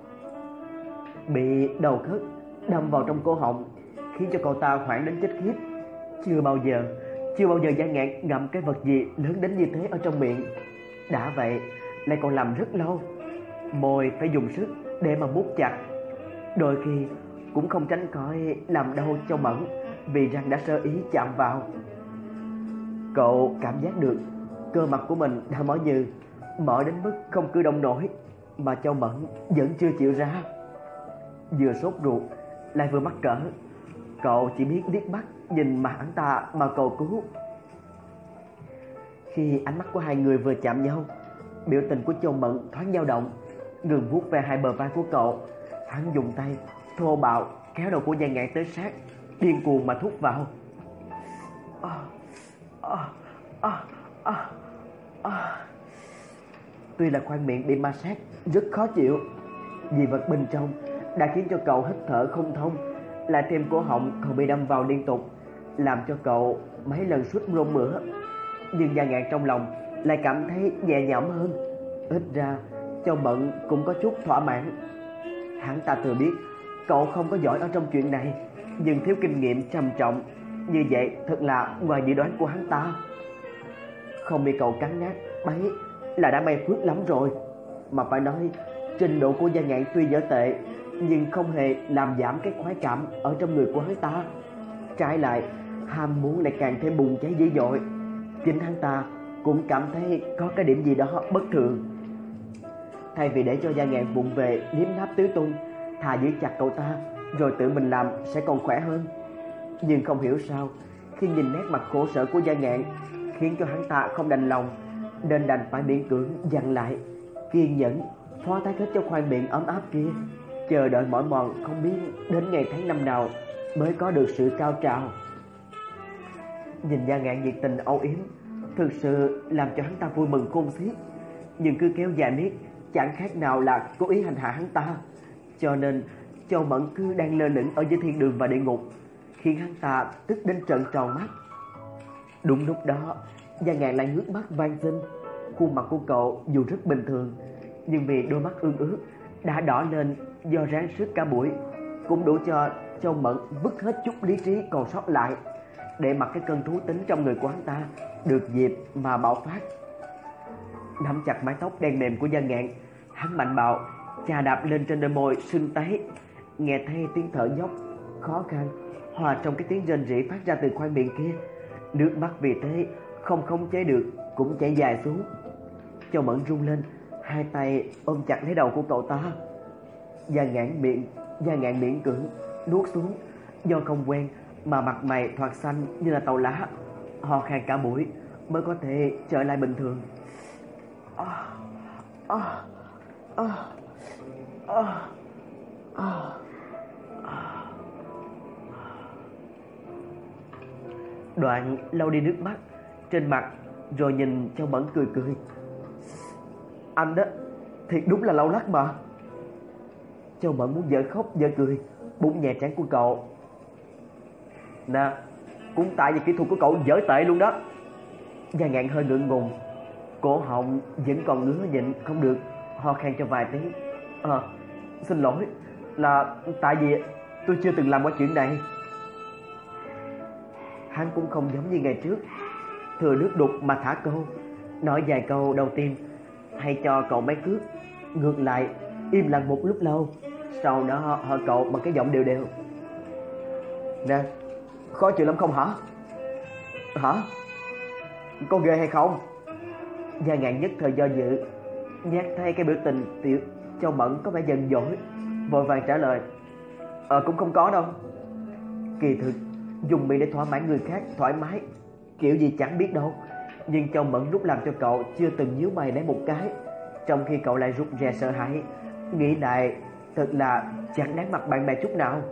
Bị đầu khớp đâm vào trong cổ họng khiến cho cậu ta hoảng đến chết khiếp. Chưa bao giờ, chưa bao giờ Gia Ngạn ngậm cái vật gì lớn đến như thế ở trong miệng. Đã vậy lại còn làm rất lâu, môi phải dùng sức để mà bút chặt, đôi khi cũng không tránh khỏi làm đau Châu Mẫn vì răng đã sơ ý chạm vào. Cậu cảm giác được cơ mặt của mình đã mỏi nhừ, mỏi đến mức không cử động nổi, mà Châu Mẫn vẫn chưa chịu ra. Vừa sốt ruột lại vừa mắc cỡ, cậu chỉ biết liếc mắt nhìn mặt hắn ta mà cầu cứu. Khi ánh mắt của hai người vừa chạm nhau, biểu tình của Châu Mẫn thoáng dao động, ngừng vuốt về hai bờ vai của cậu. Hắn dùng tay thô bạo kéo đầu của Gia Ngạn tới sát, điên cuồng mà thúc vào. À, à, à, à, à. Tuy là khoang miệng bị ma sát rất khó chịu, dị vật bên trong đã khiến cho cậu hít thở không thông, lại thêm cổ họng còn bị đâm vào liên tục, làm cho cậu mấy lần suýt nôn mửa. Nhưng Gia Ngạn trong lòng lại cảm thấy nhẹ nhõm hơn, ít ra Châu Mẫn cũng có chút thỏa mãn. Hắn ta thừa biết cậu không có giỏi ở trong chuyện này, nhưng thiếu kinh nghiệm trầm trọng như vậy thật là ngoài dự đoán của hắn ta. Không bị cậu cắn nát bấy là đã may phước lắm rồi. Mà phải nói, trình độ của Gia Ngạn tuy dở tệ, nhưng không hề làm giảm cái khoái cảm ở trong người của hắn ta. Trái lại, ham muốn lại càng thêm bùng cháy dữ dội. Chính hắn ta cũng cảm thấy có cái điểm gì đó bất thường. Thay vì để cho Gia Ngạn vụng về liếm náp tứ tung, thà giữ chặt cậu ta rồi tự mình làm sẽ còn khỏe hơn. Nhưng không hiểu sao, khi nhìn nét mặt khổ sở của Gia Ngạn khiến cho hắn ta không đành lòng, nên đành phải miễn cưỡng dặn lại, kiên nhẫn phó thác hết cho khoang miệng ấm áp kia, chờ đợi mỏi mòn không biết đến ngày tháng năm nào mới có được sự cao trào. Nhìn Gia Ngạn nhiệt tình âu yếm, thực sự làm cho hắn ta vui mừng khôn xiết, nhưng cứ kéo dài miết chẳng khác nào là cố ý hành hạ hắn ta. Cho nên Châu Mẫn cứ đang lơ lửng ở giữa thiên đường và địa ngục, khiến hắn ta tức đến trợn tròn mắt. Đúng lúc đó, Gia Ngạn lại ngước mắt van xin. Khuôn mặt của cậu dù rất bình thường, nhưng vì đôi mắt ương ướt đã đỏ lên do ráng sức cả buổi, cũng đủ cho Châu Mẫn vứt hết chút lý trí còn sót lại, để mặc cái cơn thú tính trong người của hắn ta được dịp mà bạo phát. Nắm chặt mái tóc đen mềm của Gia Ngạn, hắn mạnh bạo chà đạp lên trên đôi môi sưng tấy, nghe thấy tiếng thở dốc khó khăn hòa trong cái tiếng rên rỉ phát ra từ khoang miệng kia. Nước mắt vì thế không khống chế được cũng chảy dài xuống. Châu Mẫn run lên, hai tay ôm chặt lấy đầu của cậu ta. Gia Ngạn miệng Gia Ngạn miễn cưỡng nuốt xuống, do không quen mà mặt mày thoạt xanh như là tàu lá, ho khan cả buổi mới có thể trở lại bình thường. À, à, à, à, à, à. Đoạn lau đi nước mắt trên mặt, rồi nhìn Châu Mẫn cười cười. Anh đó, thiệt đúng là lâu lắc mà. Châu Mẫn muốn dở khóc dở cười, bụng nhẹ trán của cậu. Nè, cũng tại vì kỹ thuật của cậu dở tệ luôn đó. Gia Ngạn hơi ngượng ngùng, cổ họng vẫn còn ngứa nhịn không được, ho khan cho vài tiếng. À, xin lỗi, là tại vì tôi chưa từng làm qua chuyện này. Hắn cũng không giống như ngày trước, thừa nước đục mà thả câu, nói vài câu đầu tiên hay cho cậu mấy cước. Ngược lại im lặng một lúc lâu, sau đó hỏi cậu bằng cái giọng đều đều. Nè, khó chịu lắm không hả? Hả? Có ghê hay không? Gia Ngạn nhất thời do dự, nhát thay cái biểu tình tiểu Châu Mẫn có vẻ giận dỗi, vội vàng trả lời. Ờ cũng không có đâu. Kỳ thực dùng miệng để thỏa mãn người khác thoải mái kiểu gì chẳng biết đâu, nhưng Châu Mẫn lúc làm cho cậu chưa từng nhíu mày lấy một cái, trong khi cậu lại rụt rè sợ hãi, nghĩ lại thật là chẳng đáng mặt bạn bè chút nào.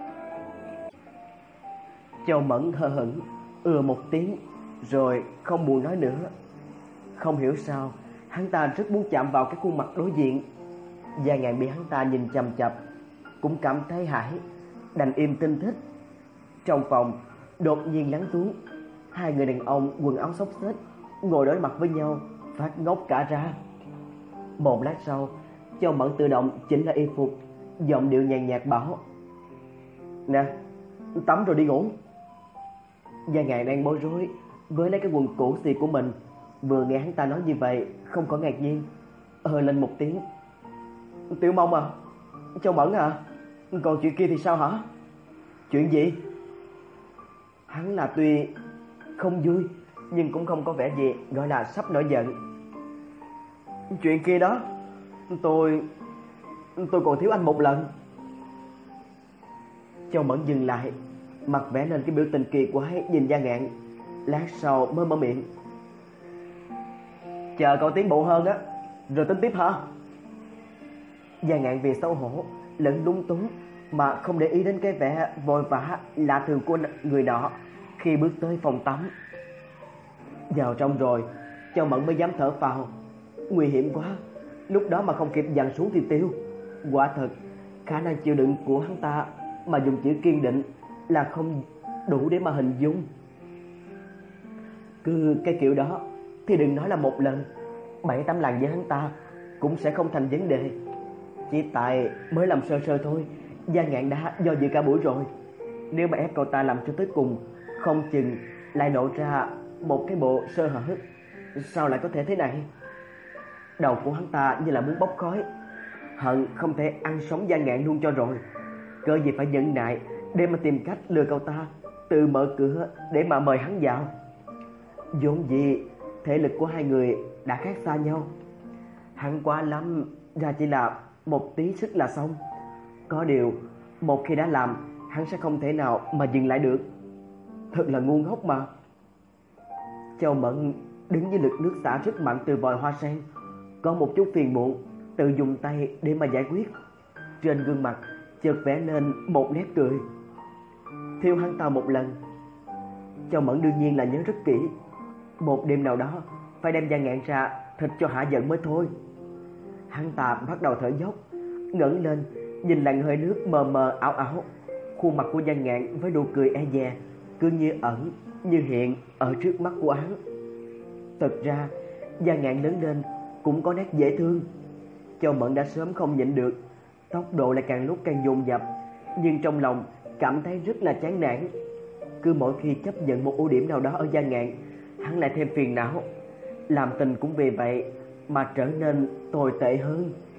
Châu Mẫn hờ hững ừa một tiếng rồi không buồn nói nữa. Không hiểu sao hắn ta rất muốn chạm vào cái khuôn mặt đối diện. Gia Ngạn bị hắn ta nhìn chằm chằm cũng cảm thấy hãi, đành im tinh thích. Trong phòng đột nhiên lắng xuống, Hai người đàn ông quần áo xốc xếch ngồi đối mặt với nhau, phát ngốc cả ra. Một lát sau, Châu Mẫn tự động chỉnh lại y phục, giọng điệu nhàn nhạt bảo: "Nè, tắm rồi đi ngủ." Gia Ngạn đang bối rối với lấy cái quần cũ xì của mình, vừa nghe hắn ta nói như vậy không có ngạc nhiên, ờ lên một tiếng: "Tiểu Mông à, Châu Mẫn à, còn chuyện kia thì sao hả?" "Chuyện gì?" Hắn là tuy không vui nhưng cũng không có vẻ gì gọi là sắp nổi giận. "Chuyện kia đó, tôi tôi còn thiếu anh một lần." Châu Mẫn dừng lại, mặt vẽ lên cái biểu tình kỳ quái nhìn Gia Ngạn, lát sau mới mở miệng: "Chờ cậu tiến bộ hơn á, rồi tính tiếp hả?" Gia Ngạn vì xấu hổ lẫn lúng túng mà không để ý đến cái vẻ vội vã lạ thường của người nọ khi bước tới phòng tắm. Vào trong rồi, Châu Mẫn mới dám thở phào. Nguy hiểm quá, lúc đó mà không kịp dằn xuống thì tiêu. Quả thật, khả năng chịu đựng của hắn ta mà dùng chữ kiên định là không đủ để mà hình dung. Cứ cái kiểu đó thì đừng nói là một lần, bảy tám lần với hắn ta cũng sẽ không thành vấn đề. Chỉ tại mới làm sơ sơ thôi, Gia Ngạn đã do dự cả buổi rồi. Nếu mà ép cậu ta làm cho tới cùng, không chừng lại nổ ra một cái bộ sơ hở. Sao lại có thể thế này? Đầu của hắn ta như là muốn bốc khói, hận không thể ăn sống Gia Ngạn luôn cho rồi. Cớ gì phải nhẫn nại để mà tìm cách lừa cậu ta tự mở cửa để mà mời hắn vào. Vốn gì thể lực của hai người đã khác xa nhau, hắn quá lắm ra chỉ là một tí sức là xong. Có điều một khi đã làm, hắn sẽ không thể nào mà dừng lại được. Thật là ngu ngốc mà. Châu Mẫn đứng với lực nước xả rất mạnh từ vòi hoa sen, có một chút phiền muộn, tự dùng tay để mà giải quyết. Trên gương mặt chợt vẽ lên một nét cười. Thiêu hắn ta một lần, Châu Mẫn đương nhiên là nhớ rất kỹ. Một đêm nào đó phải đem Gia Ngạn ra thịt cho hả giận mới thôi. Hắn ta bắt đầu thở dốc, ngẩng lên nhìn làn hơi nước mờ mờ ảo ảo. Khuôn mặt của Gia Ngạn với nụ cười e dè cứ như ẩn như hiện ở trước mắt của hắn. Thật ra Gia Ngạn lớn lên cũng có nét dễ thương. Châu Mẫn đã sớm không nhịn được, tốc độ lại càng lúc càng dồn dập, nhưng trong lòng cảm thấy rất là chán nản. Cứ mỗi khi chấp nhận một ưu điểm nào đó ở Gia Ngạn, hắn lại thêm phiền não, làm tình cũng vì vậy mà trở nên tồi tệ hơn.